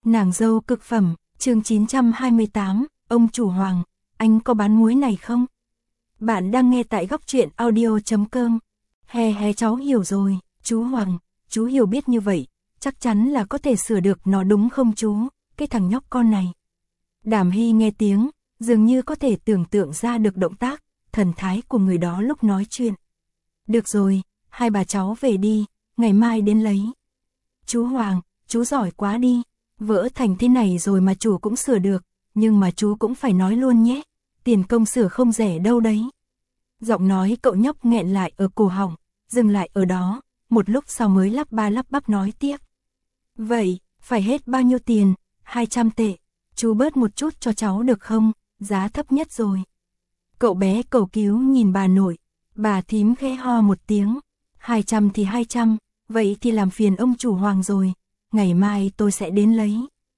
Nàng dâu cực phẩm, chương 928, ông chủ Hoàng, anh có bán muối này không? Bạn đang nghe tại góc truyện audio.com. He cháu hiểu rồi, chú Hoàng, chú hiểu biết như vậy, chắc chắn là có thể sửa được nó đúng không chú, cái thằng nhóc con này. Đàm Hy nghe tiếng, dường như có thể tưởng tượng ra được động tác, thần thái của người đó lúc nói chuyện. Được rồi, hai bà cháu về đi, ngày mai đến lấy. Chú Hoàng, chú giỏi quá đi, vỡ thành thế này rồi mà chủ cũng sửa được, nhưng mà chú cũng phải nói luôn nhé, tiền công sửa không rẻ đâu đấy. Giọng nói cậu nhóc nghẹn lại ở cổ họng, dừng lại ở đó, một lúc sau mới lắp ba lắp bắp nói tiếp. Vậy, phải hết bao nhiêu tiền? 200 tệ, chú bớt một chút cho cháu được không, giá thấp nhất rồi. Cậu bé cầu cứu nhìn bà nội, bà thím khẽ ho một tiếng, 200 thì 200, vậy thì làm phiền ông chủ Hoàng rồi, ngày mai tôi sẽ đến lấy.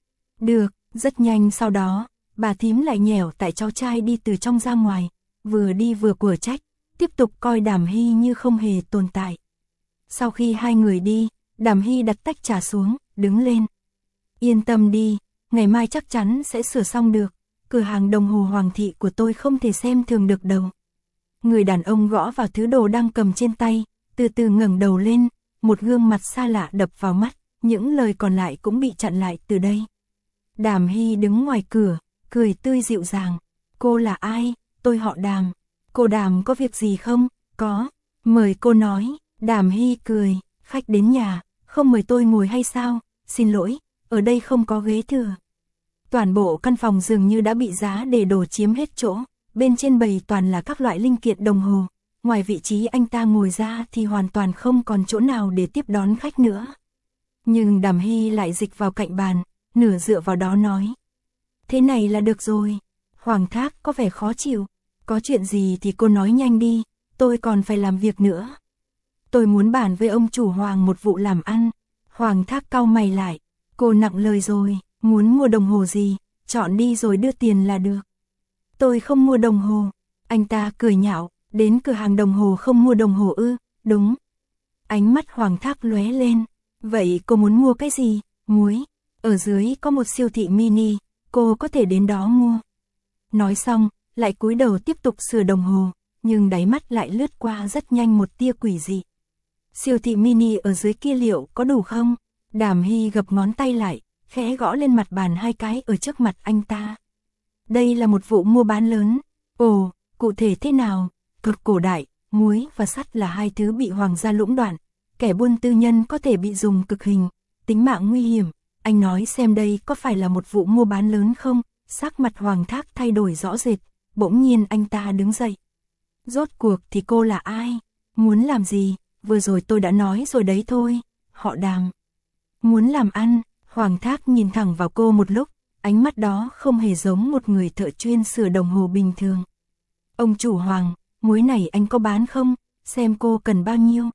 Được, rất nhanh sau đó, bà thím lại nhẻo tại cháu trai đi từ trong ra ngoài, vừa đi vừa của trách, tiếp tục coi Đàm Hy như không hề tồn tại. Sau khi hai người đi, Đàm Hy đặt tách trà xuống, đứng lên. Yên tâm đi, ngày mai chắc chắn sẽ sửa xong được, cửa hàng đồng hồ Hoàng thị của tôi không thể xem thường được đâu. Người đàn ông gõ vào thứ đồ đang cầm trên tay, từ từ ngẩng đầu lên, một gương mặt xa lạ đập vào mắt, những lời còn lại cũng bị chặn lại từ đây. Đàm Hy đứng ngoài cửa, cười tươi dịu dàng. Cô là ai? Tôi họ Đàm. Cô Đàm có việc gì không? Có. Mời cô nói. Đàm Hy cười. Khách đến nhà, không mời tôi ngồi hay sao? Xin lỗi, ở đây không có ghế thừa. Toàn bộ căn phòng dường như đã bị giá để đồ chiếm hết chỗ. Bên trên bày toàn là các loại linh kiện đồng hồ. Ngoài vị trí anh ta ngồi ra thì hoàn toàn không còn chỗ nào để tiếp đón khách nữa. Nhưng Đàm Hy lại dịch vào cạnh bàn, nửa dựa vào đó nói. Thế này là được rồi. Hoàng Thác có vẻ khó chịu. Có chuyện gì thì cô nói nhanh đi, tôi còn phải làm việc nữa. Tôi muốn bàn với ông chủ Hoàng một vụ làm ăn. Hoàng Thác cau mày lại. Cô nặng lời rồi, muốn mua đồng hồ gì, chọn đi rồi đưa tiền là được. Tôi không mua đồng hồ. Anh ta cười nhạo, đến cửa hàng đồng hồ không mua đồng hồ ư? Đúng. Ánh mắt Hoàng Thác lóe lên. Vậy cô muốn mua cái gì? Muối. Ở dưới có một siêu thị mini, cô có thể đến đó mua. Nói xong, lại cúi đầu tiếp tục sửa đồng hồ, nhưng đáy mắt lại lướt qua rất nhanh một tia quỷ dị. Siêu thị mini ở dưới kia liệu có đủ không? Đàm Hy gập ngón tay lại, khẽ gõ lên mặt bàn hai cái ở trước mặt anh ta. Đây là một vụ mua bán lớn. Ồ, cụ thể thế nào? Cực cổ đại, muối và sắt là hai thứ bị hoàng gia lũng đoạn. Kẻ buôn tư nhân có thể bị dùng cực hình, tính mạng nguy hiểm. Anh nói xem đây có phải là một vụ mua bán lớn không? Sắc mặt Hoàng Thác thay đổi rõ rệt, bỗng nhiên anh ta đứng dậy. Rốt cuộc thì cô là ai? Muốn làm gì? Vừa rồi tôi đã nói rồi đấy thôi. Họ Đàm. Muốn làm ăn. Hoàng Thác nhìn thẳng vào cô một lúc, ánh mắt đó không hề giống một người thợ chuyên sửa đồng hồ bình thường. Ông chủ Hoàng, muối này anh có bán không? Xem cô cần bao nhiêu?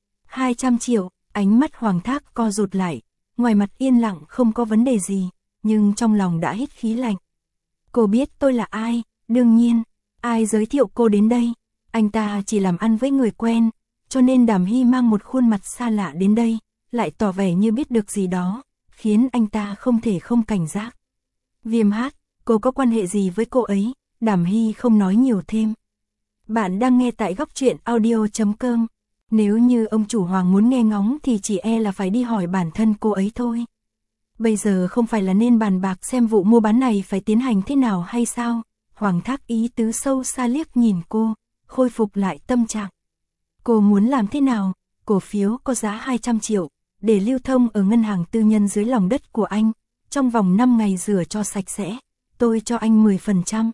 200 triệu, ánh mắt Hoàng Thác co rụt lại, ngoài mặt yên lặng không có vấn đề gì, nhưng trong lòng đã hít khí lạnh. Cô biết tôi là ai? Đương nhiên, ai giới thiệu cô đến đây? Anh ta chỉ làm ăn với người quen, cho nên Đàm Hy mang một khuôn mặt xa lạ đến đây, lại tỏ vẻ như biết được gì đó, khiến anh ta không thể không cảnh giác. Viêm Hát, cô có quan hệ gì với cô ấy? Đàm Hy không nói nhiều thêm. Bạn đang nghe tại góc truyện audio.com. Nếu như ông chủ Hoàng muốn nghe ngóng thì chỉ e là phải đi hỏi bản thân cô ấy thôi. Bây giờ không phải là nên bàn bạc xem vụ mua bán này phải tiến hành thế nào hay sao? Hoàng Thác ý tứ sâu xa liếc nhìn cô, khôi phục lại tâm trạng. Cô muốn làm thế nào? Cổ phiếu có giá 200 triệu, để lưu thông ở ngân hàng tư nhân dưới lòng đất của anh. Trong vòng 5 ngày rửa cho sạch sẽ, tôi cho anh 10%.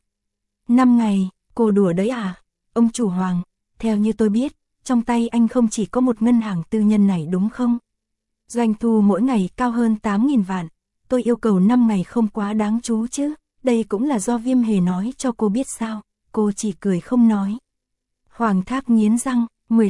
5 ngày, cô đùa đấy à? Ông chủ Hoàng, theo như tôi biết, trong tay anh không chỉ có một ngân hàng tư nhân này đúng không? Doanh thu mỗi ngày cao hơn 8.000 vạn, tôi yêu cầu 5 ngày không quá đáng chú chứ, đây cũng là do Viêm Hề nói cho cô biết sao, cô chỉ cười không nói. Hoàng Thác nghiến răng,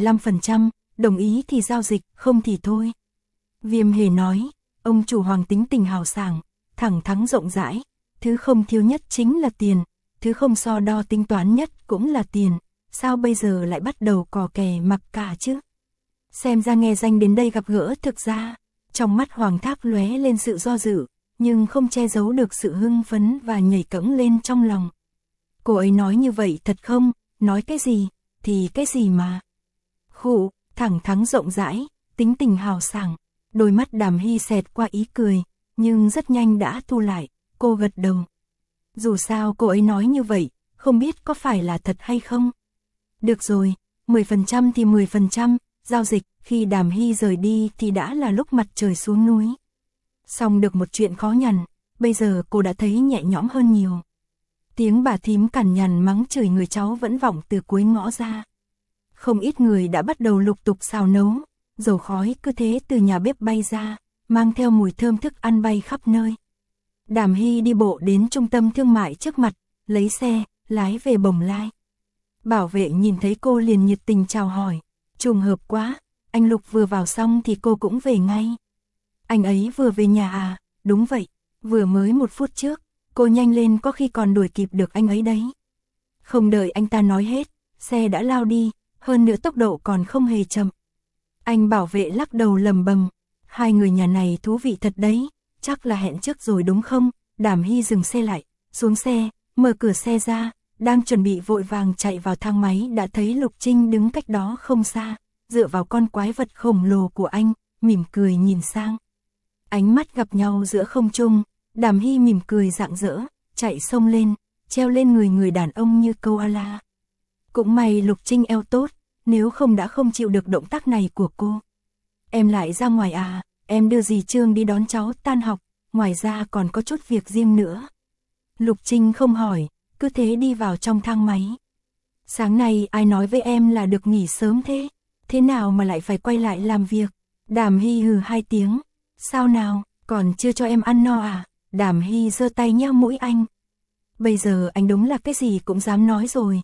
15%, đồng ý thì giao dịch, không thì thôi. Viêm Hề nói, ông chủ Hoàng tính tình hào sảng, thẳng thắn rộng rãi, thứ không thiếu nhất chính là tiền, thứ không so đo tính toán nhất cũng là tiền, sao bây giờ lại bắt đầu cò kè mặc cả chứ? Xem ra nghe danh đến đây gặp gỡ thực ra, trong mắt Hoàng Thác lóe lên sự do dự, nhưng không che giấu được sự hưng phấn và nhảy cẫng lên trong lòng. Cô ấy nói như vậy thật không? Nói cái gì? Thì cái gì mà? Khụ, thẳng thắn rộng rãi, tính tình hào sảng. Đôi mắt Đàm Hy xẹt qua ý cười, nhưng rất nhanh đã thu lại. Cô gật đầu. Dù sao cô ấy nói như vậy, không biết có phải là thật hay không? Được rồi, 10% thì 10%, giao dịch. Khi Đàm Hy rời đi thì đã là lúc mặt trời xuống núi. Xong được một chuyện khó nhằn, bây giờ cô đã thấy nhẹ nhõm hơn nhiều. Tiếng bà thím cằn nhằn mắng chửi người cháu vẫn vọng từ cuối ngõ ra. Không ít người đã bắt đầu lục tục xào nấu, dầu khói cứ thế từ nhà bếp bay ra, mang theo mùi thơm thức ăn bay khắp nơi. Đàm Hy đi bộ đến trung tâm thương mại trước mặt, lấy xe, lái về Bồng Lai. Bảo vệ nhìn thấy cô liền nhiệt tình chào hỏi. Trùng hợp quá, anh Lục vừa vào xong thì cô cũng về ngay. Anh ấy vừa về nhà à? Đúng vậy, vừa mới 1 phút trước, cô nhanh lên có khi còn đuổi kịp được anh ấy đấy. Không đợi anh ta nói hết, xe đã lao đi, hơn nữa tốc độ còn không hề chậm. Anh bảo vệ lắc đầu lầm bầm, hai người nhà này thú vị thật đấy, chắc là hẹn trước rồi đúng không? Đàm Hy dừng xe lại, xuống xe, mở cửa xe ra, đang chuẩn bị vội vàng chạy vào thang máy đã thấy Lục Trinh đứng cách đó không xa, dựa vào con quái vật khổng lồ của anh, mỉm cười nhìn sang. Ánh mắt gặp nhau giữa không trung, Đàm Hy mỉm cười rạng rỡ, chạy xông lên, treo lên người đàn ông như koala. Cũng may Lục Trinh eo tốt, nếu không đã không chịu được động tác này của cô. Em lại ra ngoài à? Em đưa dì Trương đi đón cháu tan học, ngoài ra còn có chút việc riêng nữa. Lục Trinh không hỏi, cứ thế đi vào trong thang máy. Sáng nay ai nói với em là được nghỉ sớm thế? Thế nào mà lại phải quay lại làm việc? Đàm Hy hừ 2 tiếng. Sao nào, còn chưa cho em ăn no à? Đàm Hy giơ tay nheo mũi anh. Bây giờ anh đúng là cái gì cũng dám nói rồi.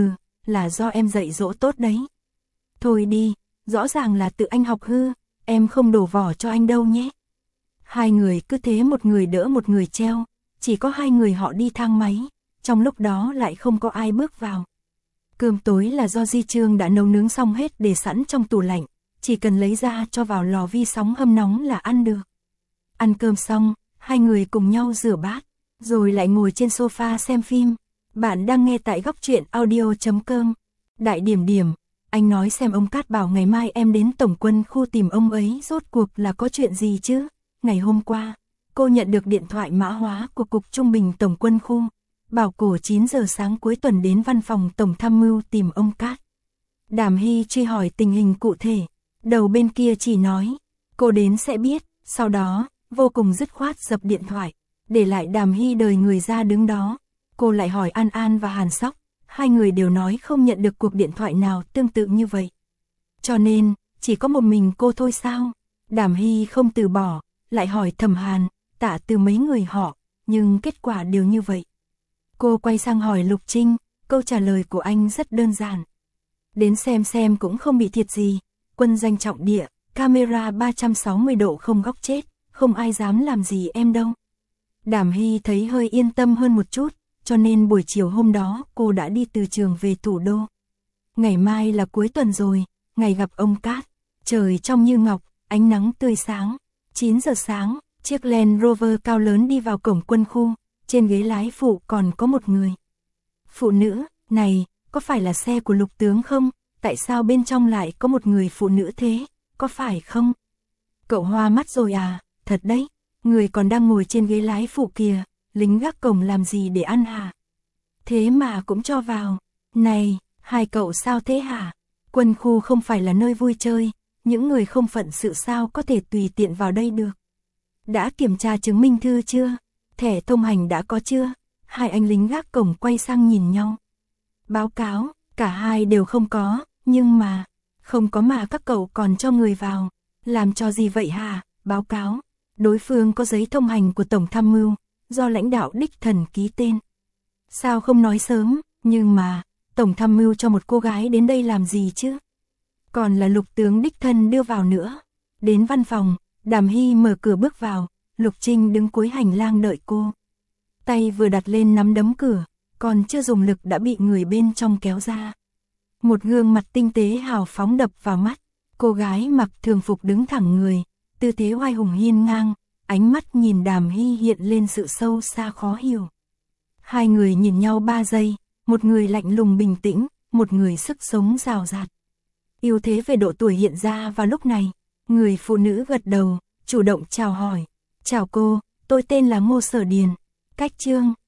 Là do em dạy dỗ tốt đấy. Thôi đi, rõ ràng là tự anh học hư, em không đổ vỏ cho anh đâu nhé. Hai người cứ thế một người đỡ một người treo, chỉ có 2 người họ đi thang máy, trong lúc đó lại không có ai bước vào. Cơm tối là do Di Trương đã nấu nướng xong hết để sẵn trong tủ lạnh, chỉ cần lấy ra cho vào lò vi sóng hâm nóng là ăn được. Ăn cơm xong, 2 người cùng nhau rửa bát, rồi lại ngồi trên sofa xem phim. Bạn đang nghe tại Góc Truyện Audio.com. Đại Điểm Điểm, anh nói xem ông Cát bảo ngày mai em đến Tổng quân khu tìm ông ấy rốt cuộc là có chuyện gì chứ? Ngày hôm qua, cô nhận được điện thoại mã hóa của Cục Trung bình Tổng quân khu, bảo cổ 9 giờ sáng cuối tuần đến văn phòng Tổng tham mưu tìm ông Cát. Đàm Hy truy hỏi tình hình cụ thể, đầu bên kia chỉ nói, cô đến sẽ biết, sau đó, vô cùng dứt khoát dập điện thoại, để lại Đàm Hy đời người ra đứng đó. Cô lại hỏi An An và Hàn Sóc, 2 người đều nói không nhận được cuộc điện thoại nào tương tự như vậy. Cho nên, chỉ có một mình cô thôi sao? Đàm Hy không từ bỏ, lại hỏi Thẩm Hàn, Tạ Từ mấy người họ, nhưng kết quả đều như vậy. Cô quay sang hỏi Lục Trinh, câu trả lời của anh rất đơn giản. Đến xem cũng không bị thiệt gì, quân danh trọng địa, camera 360 độ không góc chết, không ai dám làm gì em đâu. Đàm Hy thấy hơi yên tâm hơn một chút, cho nên buổi chiều hôm đó cô đã đi từ trường về thủ đô. Ngày mai là cuối tuần rồi, ngày gặp ông Cát, trời trong như ngọc, ánh nắng tươi sáng. 9 giờ sáng, chiếc Land Rover cao lớn đi vào cổng quân khu, trên ghế lái phụ còn có một người. Phụ nữ, này, có phải là xe của Lục tướng không? Tại sao bên trong lại có một người phụ nữ thế, có phải không? Cậu hoa mắt rồi à? Thật đấy, người còn đang ngồi trên ghế lái phụ kìa, lính gác cổng làm gì để ăn hả? Thế mà cũng cho vào. Này, hai cậu sao thế hả? Quân khu không phải là nơi vui chơi, những người không phận sự sao có thể tùy tiện vào đây được. Đã kiểm tra chứng minh thư chưa? Thẻ thông hành đã có chưa? 2 anh lính gác cổng quay sang nhìn nhau. Báo cáo, cả hai đều không có, nhưng mà, không có mà các cậu còn cho người vào. Làm cho gì vậy hả? Báo cáo, đối phương có giấy thông hành của Tổng tham mưu, do lãnh đạo đích thần ký tên. Sao không nói sớm, nhưng mà, Tổng tham mưu cho một cô gái đến đây làm gì chứ? Còn là Lục tướng đích thân đưa vào nữa. Đến văn phòng, Đàm Hy mở cửa bước vào, Lục Trinh đứng cuối hành lang đợi cô. Tay vừa đặt lên nắm đấm cửa, còn chưa dùng lực đã bị người bên trong kéo ra. Một gương mặt tinh tế hào phóng đập vào mắt, cô gái mặc thường phục đứng thẳng người, tư thế oai hùng hiên ngang, ánh mắt nhìn Đàm Hy hiện lên sự sâu xa khó hiểu. Hai người nhìn nhau 3 giây, một người lạnh lùng bình tĩnh, một người sức sống rào rạt. Ưu thế về độ tuổi hiện ra vào lúc này, người phụ nữ gật đầu, chủ động chào hỏi. Chào cô, tôi tên là Ngô Sở Điền. Cách chương